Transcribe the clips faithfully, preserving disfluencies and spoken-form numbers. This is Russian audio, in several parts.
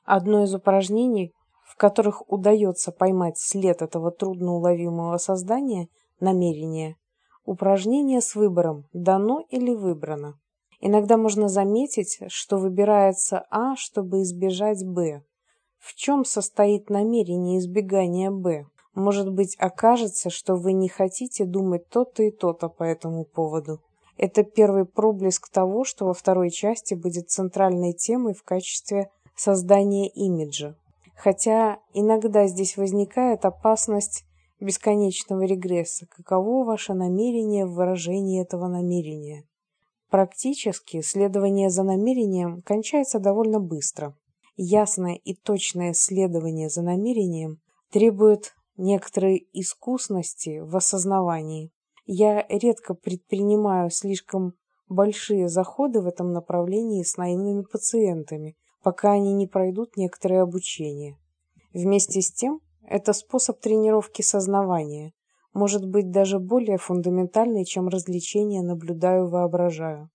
Одно из упражнений, в которых удается поймать след этого трудноуловимого создания, намерения, упражнение с выбором «дано» или «выбрано». Иногда можно заметить, что выбирается А, чтобы избежать Б. В чем состоит намерение избегания Б? Может быть, окажется, что вы не хотите думать то-то и то-то по этому поводу. Это первый проблеск того, что во второй части будет центральной темой в качестве создания имиджа. Хотя иногда здесь возникает опасность бесконечного регресса. Каково ваше намерение в выражении этого намерения? Практически следование за намерением кончается довольно быстро. Ясное и точное следование за намерением требует некоторой искусности в осознавании. Я редко предпринимаю слишком большие заходы в этом направлении с наивными пациентами, пока они не пройдут некоторое обучение. Вместе с тем, это способ тренировки сознавания, может быть даже более фундаментальный, чем развлечение «наблюдаю-воображаю».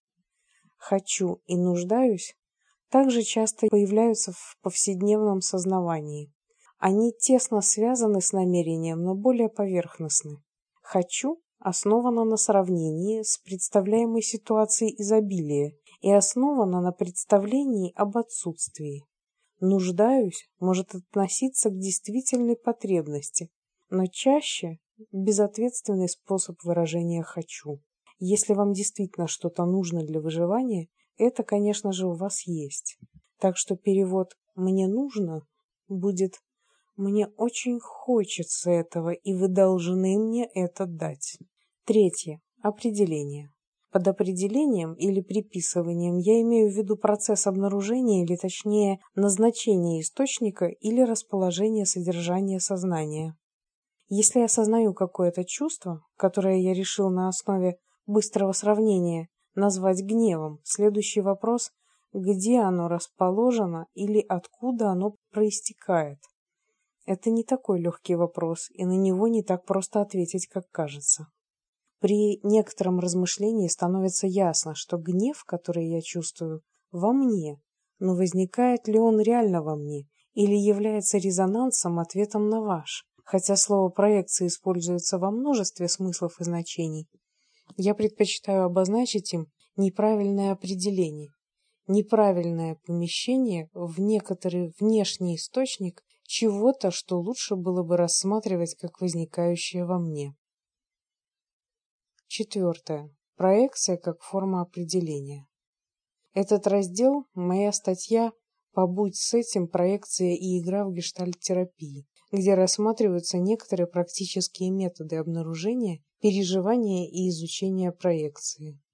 «Хочу» и «нуждаюсь» также часто появляются в повседневном сознавании. Они тесно связаны с намерением, но более поверхностны. «Хочу» основано на сравнении с представляемой ситуацией изобилия и основано на представлении об отсутствии. «Нуждаюсь» может относиться к действительной потребности, но чаще безответственный способ выражения «хочу». Если вам действительно что-то нужно для выживания, это, конечно же, у вас есть. Так что перевод «мне нужно» будет «мне очень хочется этого, и вы должны мне это дать». Третье. Определение. Под определением или приписыванием я имею в виду процесс обнаружения, или точнее назначения источника или расположения содержания сознания. Если я осознаю какое-то чувство, которое я решил на основе быстрого сравнения назвать гневом, следующий вопрос – где оно расположено или откуда оно проистекает? Это не такой легкий вопрос, и на него не так просто ответить, как кажется. При некотором размышлении становится ясно, что гнев, который я чувствую, во мне, но возникает ли он реально во мне или является резонансом, ответом на ваш? Хотя слово «проекция» используется во множестве смыслов и значений, я предпочитаю обозначить им неправильное определение, неправильное помещение в некоторый внешний источник чего-то, что лучше было бы рассматривать как возникающее во мне. Четвертое. Проекция как форма определения. Этот раздел – моя статья «Побудь с этим. Проекция и игра в гештальт-терапии», где рассматриваются некоторые практические методы обнаружения, переживания и изучения проекции.